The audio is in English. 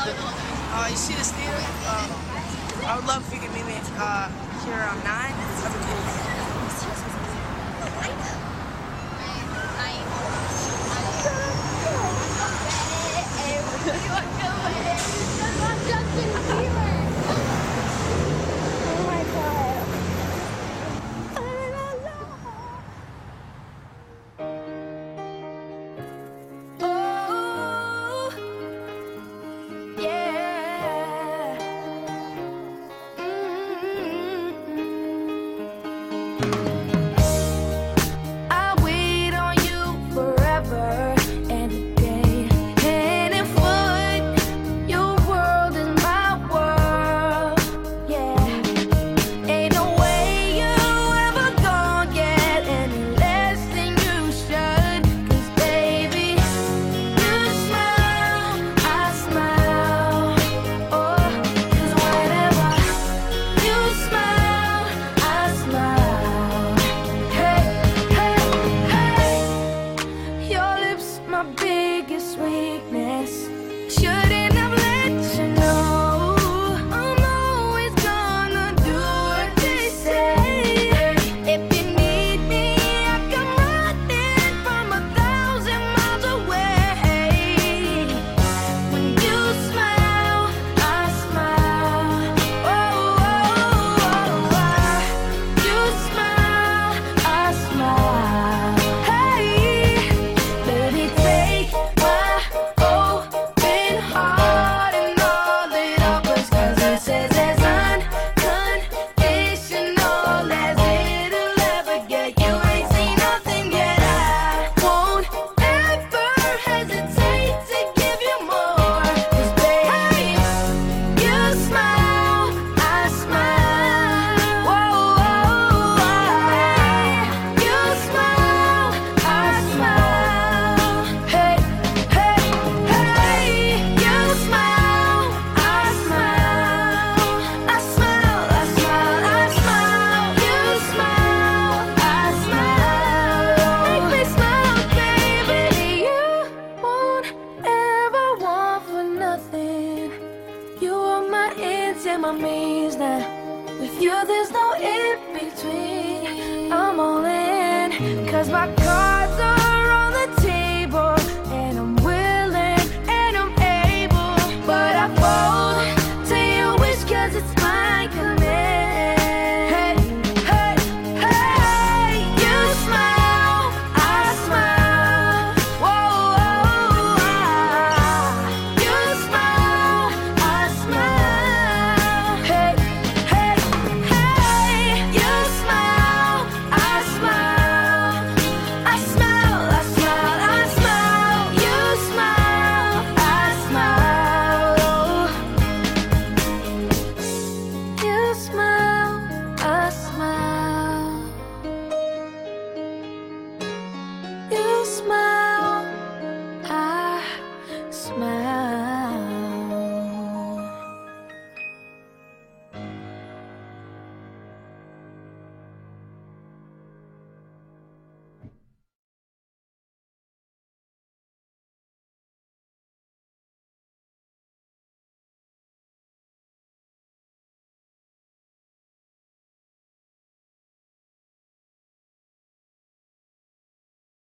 You see this theater? I would love if you could meet me here around 9. That'd be cool. My means now. With you there's no in between. I'm all in, cause my cards are on the table, and I'm willing and I'm able, but I fold to your wish cause it's my command. Hey, hey, hey, you smile, I smile. Whoa, whoa, whoa. You smile, I smile. Hey, hey, hey, you smile, I smile. I smile, I smile, I smile. You smile, I smile. You smile, I smile. You smile.